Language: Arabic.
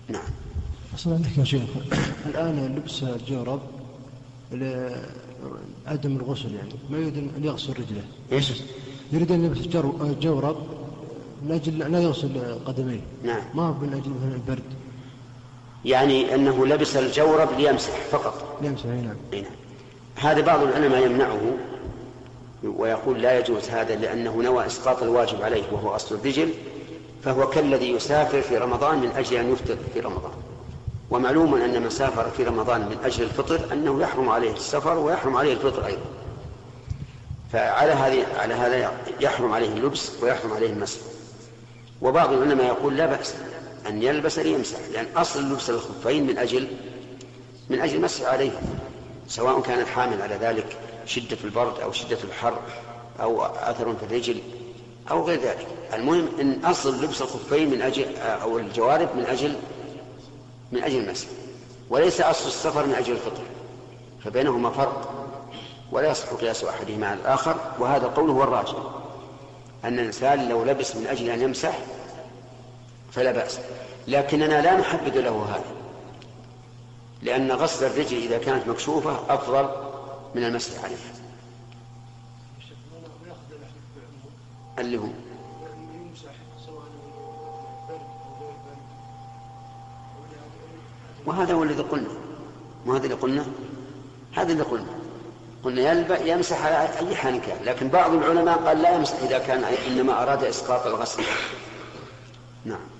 نعم. أصلا عندك يا شيخ الآن لبس الجورب عدم الغسل، يعني ما يريد أن يغسل رجله. إيش؟ يريد أن يلبس جورب من أجل لا يغسل قدميه. نعم. ما هو من أجل مثلا البرد. يعني أنه لبس الجورب ليمسح فقط. ليمسح. نعم. هذا بعض العلماء يمنعه ويقول لا يجوز هذا لأنه نوى إسقاط الواجب عليه وهو غسل الرجل، فهو كالذي يسافر في رمضان من أجل أن يفطر في رمضان. ومعلوم أن من سافر في رمضان من أجل الفطر أنه يحرم عليه السفر ويحرم عليه الفطر أيضا. فعلى هذا يحرم عليه اللبس ويحرم عليه المسح. وبعض العلماء يقول لا بأس أن يلبس ليمسح، لأن أصل لبس الخفين من أجل المسح عليه، سواء كان الحامل على ذلك شدة البرد أو شدة الحر أو أثر في الرجل أو غير ذلك. المهم أن أصل لبس الخفين من أجل أو الجوارب من أجل المسح، وليس أصل السفر من أجل الفطر، فبينهما فرق ولا يصح قياس أحدهما على الآخر. وهذا القول هو الراجح، أن الإنسان لو لبس من أجل أن يمسح فلا بأس، لكننا لا نحدد له هذا، لأن غسل الرجل إذا كانت مكشوفة أفضل من المسح عليها. اللي هو وهذا هو الذي قلنا، وهذا اللي قلنا، هذا اللي قلنا يمسح على أي حال كان، لكن بعض العلماء قال لا يمسح إذا كان إنما أراد إسقاط الغسل. نعم.